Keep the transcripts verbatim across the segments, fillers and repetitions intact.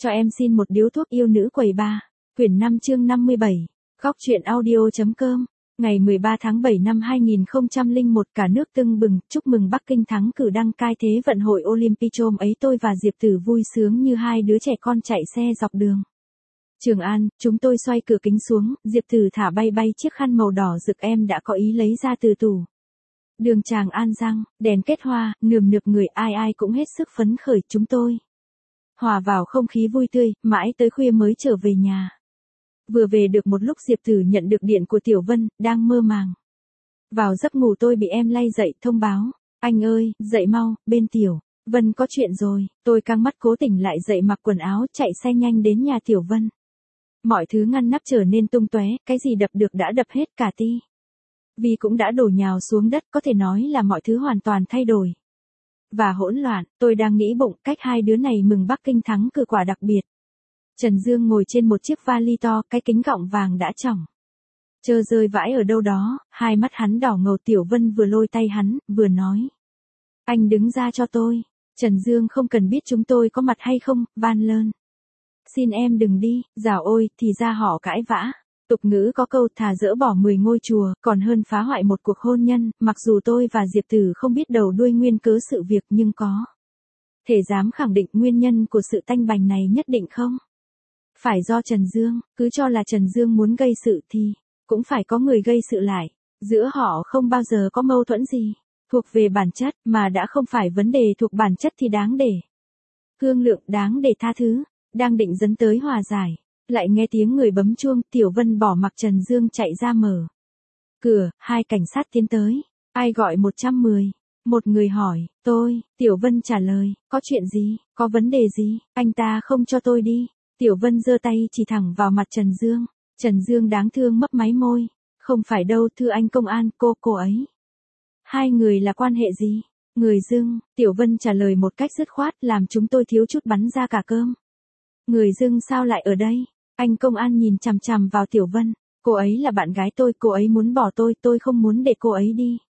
Cho em xin một điếu thuốc yêu nữ quầy ba. Quyển năm chương năm mươi bảy. Góc truyện audio.com. Ngày mười ba tháng bảy năm hai nghìn không trăm lẻ một, cả nước tưng bừng, chúc mừng Bắc Kinh thắng cử đăng cai Thế vận hội Olympic. Hôm ấy tôi và Diệp Tử vui sướng như hai đứa trẻ con chạy xe dọc đường Trường An. Chúng tôi xoay cửa kính xuống, Diệp Tử thả bay bay chiếc khăn màu đỏ rực em đã có ý lấy ra từ tủ. Đường Tràng An Giang, đèn kết hoa, nườm nượp người, ai ai cũng hết sức phấn khởi. Chúng tôi hòa vào không khí vui tươi, mãi tới khuya mới trở về nhà. Vừa về được một lúc Diệp Tử nhận được điện của Tiểu Vân, đang mơ màng vào giấc ngủ tôi bị em lay dậy, thông báo: anh ơi, dậy mau, bên Tiểu Vân có chuyện rồi. Tôi căng mắt cố tỉnh lại dậy, mặc quần áo, chạy xe nhanh đến nhà Tiểu Vân. Mọi thứ ngăn nắp trở nên tung tóe, cái gì đập được đã đập hết, cả ti vì cũng đã đổ nhào xuống đất, có thể nói là mọi thứ hoàn toàn thay đổi và hỗn loạn. Tôi đang nghĩ bụng cách hai đứa này mừng Bắc Kinh thắng cử quả đặc biệt. Trần Dương ngồi trên một chiếc vali to, cái kính gọng vàng đã trỏng trơ rơi vãi ở đâu đó, hai mắt hắn đỏ ngầu. Tiểu Vân vừa lôi tay hắn, vừa nói: anh đứng ra cho tôi. Trần Dương không cần biết chúng tôi có mặt hay không, van lơn: xin em đừng đi. Dào ôi, thì ra họ cãi vã. Tục ngữ có câu thà dỡ bỏ mười ngôi chùa, còn hơn phá hoại một cuộc hôn nhân. Mặc dù tôi và Diệp Tử không biết đầu đuôi nguyên cớ sự việc, nhưng có thể dám khẳng định nguyên nhân của sự tanh bành này nhất định không phải do Trần Dương. Cứ cho là Trần Dương muốn gây sự thì cũng phải có người gây sự lại. Giữa họ không bao giờ có mâu thuẫn gì thuộc về bản chất, mà đã không phải vấn đề thuộc bản chất thì đáng để thương lượng, đáng để tha thứ. Đang định dẫn tới hòa giải, lại nghe tiếng người bấm chuông. Tiểu Vân bỏ mặc Trần Dương chạy ra mở cửa, hai cảnh sát tiến tới. Ai gọi một trăm mười? Một người hỏi. Tôi. Tiểu Vân trả lời. Có chuyện gì, có vấn đề gì? Anh ta không cho tôi đi. Tiểu Vân giơ tay chỉ thẳng vào mặt Trần Dương. Trần Dương đáng thương mấp máy môi. Không phải đâu, thưa anh công an, cô, cô ấy. Hai người là quan hệ gì? Người dưng. Tiểu Vân trả lời một cách dứt khoát, làm chúng tôi thiếu chút bắn ra cả cơm. Người dưng sao lại ở đây? Anh công an nhìn chằm chằm vào Tiểu Vân. Cô ấy là bạn gái tôi, cô ấy muốn bỏ tôi, tôi không muốn để cô ấy đi.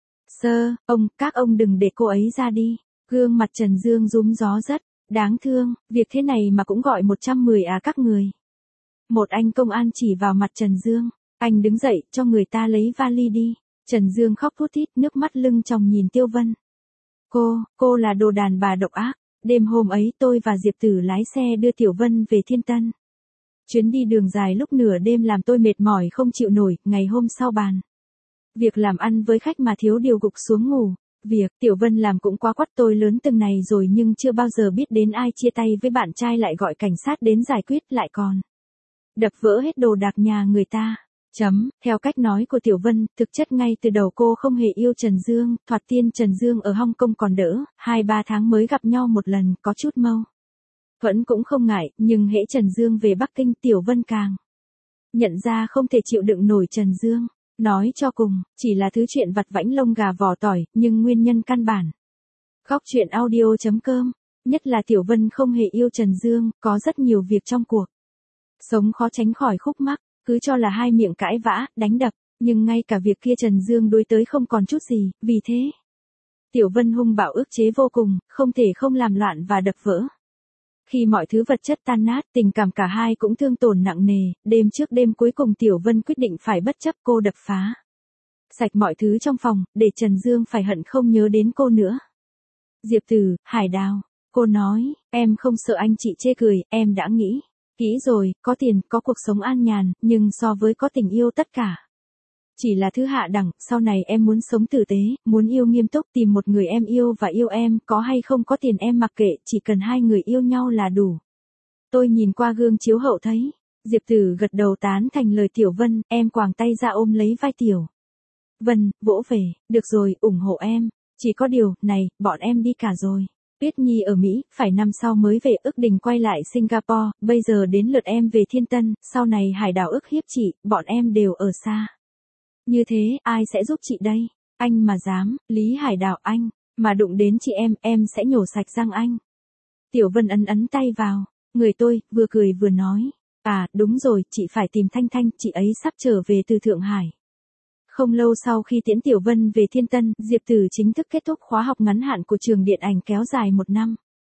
Sơ, ông, các ông đừng để cô ấy ra đi. Gương mặt Trần Dương rúm gió rất đáng thương, việc thế này mà cũng gọi một trăm mười à các người. Một anh công an chỉ vào mặt Trần Dương. Anh đứng dậy, cho người ta lấy vali đi. Trần Dương khóc thút thít, nước mắt lưng tròng nhìn Tiểu Vân. Cô, cô là đồ đàn bà độc ác. Đêm hôm ấy tôi và Diệp Tử lái xe đưa Tiểu Vân về Thiên Tân. Chuyến đi đường dài lúc nửa đêm làm tôi mệt mỏi không chịu nổi. Ngày hôm sau bàn việc làm ăn với khách mà thiếu điều gục xuống ngủ. Việc Tiểu Vân làm cũng quá quắt, tôi lớn từng này rồi nhưng chưa bao giờ biết đến ai chia tay với bạn trai lại gọi cảnh sát đến giải quyết, lại còn đập vỡ hết đồ đạc nhà người ta. Chấm, theo cách nói của Tiểu Vân, thực chất ngay từ đầu cô không hề yêu Trần Dương. Thoạt tiên Trần Dương ở Hong Kong còn đỡ, hai ba tháng mới gặp nhau một lần, có chút mâu thuẫn cũng không ngại, nhưng hễ Trần Dương về Bắc Kinh, Tiểu Vân càng nhận ra không thể chịu đựng nổi Trần Dương. Nói cho cùng, chỉ là thứ chuyện vặt vãnh lông gà vỏ tỏi, nhưng nguyên nhân căn bản. Góc truyện audio.com. Nhất là Tiểu Vân không hề yêu Trần Dương, có rất nhiều việc trong cuộc sống khó tránh khỏi khúc mắc. Cứ cho là hai miệng cãi vã, đánh đập, nhưng ngay cả việc kia Trần Dương đối tới không còn chút gì. Vì thế, Tiểu Vân hung bạo ức chế vô cùng, không thể không làm loạn và đập vỡ. Khi mọi thứ vật chất tan nát, tình cảm cả hai cũng thương tổn nặng nề. Đêm trước đêm cuối cùng Tiểu Vân quyết định phải bất chấp, cô đập phá sạch mọi thứ trong phòng, để Trần Dương phải hận không nhớ đến cô nữa. Diệp Tử, Hải Đào. Cô nói, em không sợ anh chị chê cười, em đã nghĩ kỹ rồi, có tiền, có cuộc sống an nhàn, nhưng so với có tình yêu tất cả chỉ là thứ hạ đẳng. Sau này em muốn sống tử tế, muốn yêu nghiêm túc, tìm một người em yêu và yêu em, có hay không có tiền em mặc kệ, chỉ cần hai người yêu nhau là đủ. Tôi nhìn qua gương chiếu hậu thấy Diệp Tử gật đầu tán thành lời Tiểu Vân. Em quàng tay ra ôm lấy vai Tiểu Vân, vỗ về. Được rồi, ủng hộ em. Chỉ có điều, này, bọn em đi cả rồi. Tuyết Nhi ở Mỹ, phải năm sau mới về, ước định quay lại Singapore. Bây giờ đến lượt em về Thiên Tân, sau này Hải Đào ức hiếp chị, bọn em đều ở xa. Như thế, ai sẽ giúp chị đây? Anh mà dám, Lý Hải Đào, anh mà đụng đến chị em, em sẽ nhổ sạch răng anh. Tiểu Vân ấn ấn tay vào người tôi, vừa cười vừa nói. À, đúng rồi, chị phải tìm Thanh Thanh, chị ấy sắp trở về từ Thượng Hải. Không lâu sau khi tiễn Tiểu Vân về Thiên Tân, Diệp Tử chính thức kết thúc khóa học ngắn hạn của trường điện ảnh kéo dài một năm.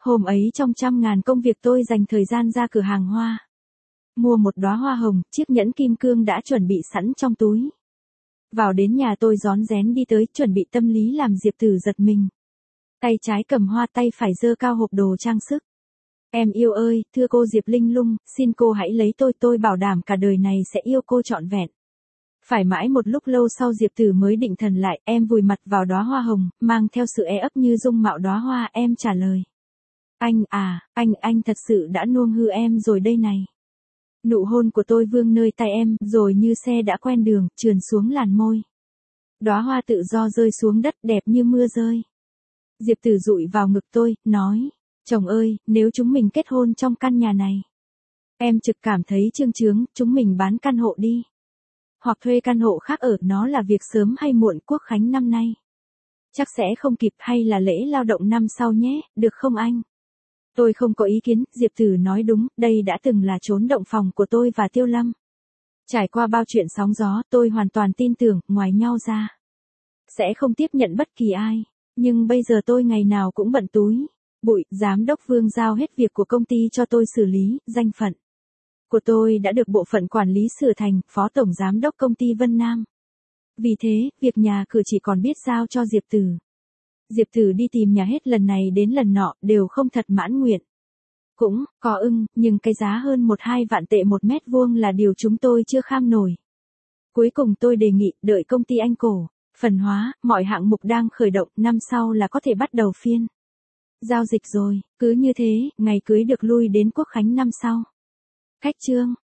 Hôm ấy trong trăm ngàn công việc tôi dành thời gian ra cửa hàng hoa. Mua một đóa hoa hồng, chiếc nhẫn kim cương đã chuẩn bị sẵn trong túi. Vào đến nhà tôi rón rén đi tới, chuẩn bị tâm lý làm Diệp Tử giật mình. Tay trái cầm hoa, tay phải giơ cao hộp đồ trang sức. Em yêu ơi, thưa cô Diệp Linh Lung, xin cô hãy lấy tôi, tôi bảo đảm cả đời này sẽ yêu cô trọn vẹn. Phải mãi một lúc lâu sau Diệp Tử mới định thần lại, em vùi mặt vào đóa hoa hồng, mang theo sự e ấp như dung mạo đóa hoa, em trả lời. Anh à, anh, anh thật sự đã nuông hư em rồi đây này. Nụ hôn của tôi vương nơi tay em, rồi như xe đã quen đường, trườn xuống làn môi. Đóa hoa tự do rơi xuống đất đẹp như mưa rơi. Diệp Tử dụi vào ngực tôi, nói, chồng ơi, nếu chúng mình kết hôn trong căn nhà này. Em trực cảm thấy trương chướng, chúng mình bán căn hộ đi. Hoặc thuê căn hộ khác ở, nó là việc sớm hay muộn Quốc khánh năm nay. Chắc sẽ không kịp, hay là lễ lao động năm sau nhé, được không anh? Tôi không có ý kiến, Diệp Tử nói đúng, đây đã từng là chốn động phòng của tôi và Tiêu Lâm. Trải qua bao chuyện sóng gió, tôi hoàn toàn tin tưởng, ngoài nhau ra. Sẽ không tiếp nhận bất kỳ ai. Nhưng bây giờ tôi ngày nào cũng bận túi. Bụi, giám đốc Vương giao hết việc của công ty cho tôi xử lý, danh phận của tôi đã được bộ phận quản lý sửa thành phó tổng giám đốc công ty Vân Nam. Vì thế, việc nhà cửa chỉ còn biết giao cho Diệp Tử. Diệp Tử đi tìm nhà hết lần này đến lần nọ, đều không thật mãn nguyện. Cũng, có ưng, nhưng cái giá hơn một hai vạn tệ một mét vuông là điều chúng tôi chưa kham nổi. Cuối cùng tôi đề nghị, đợi công ty anh cổ, phần hóa, mọi hạng mục đang khởi động, năm sau là có thể bắt đầu phiên giao dịch rồi, cứ như thế, ngày cưới được lui đến Quốc khánh năm sau. Khách trương.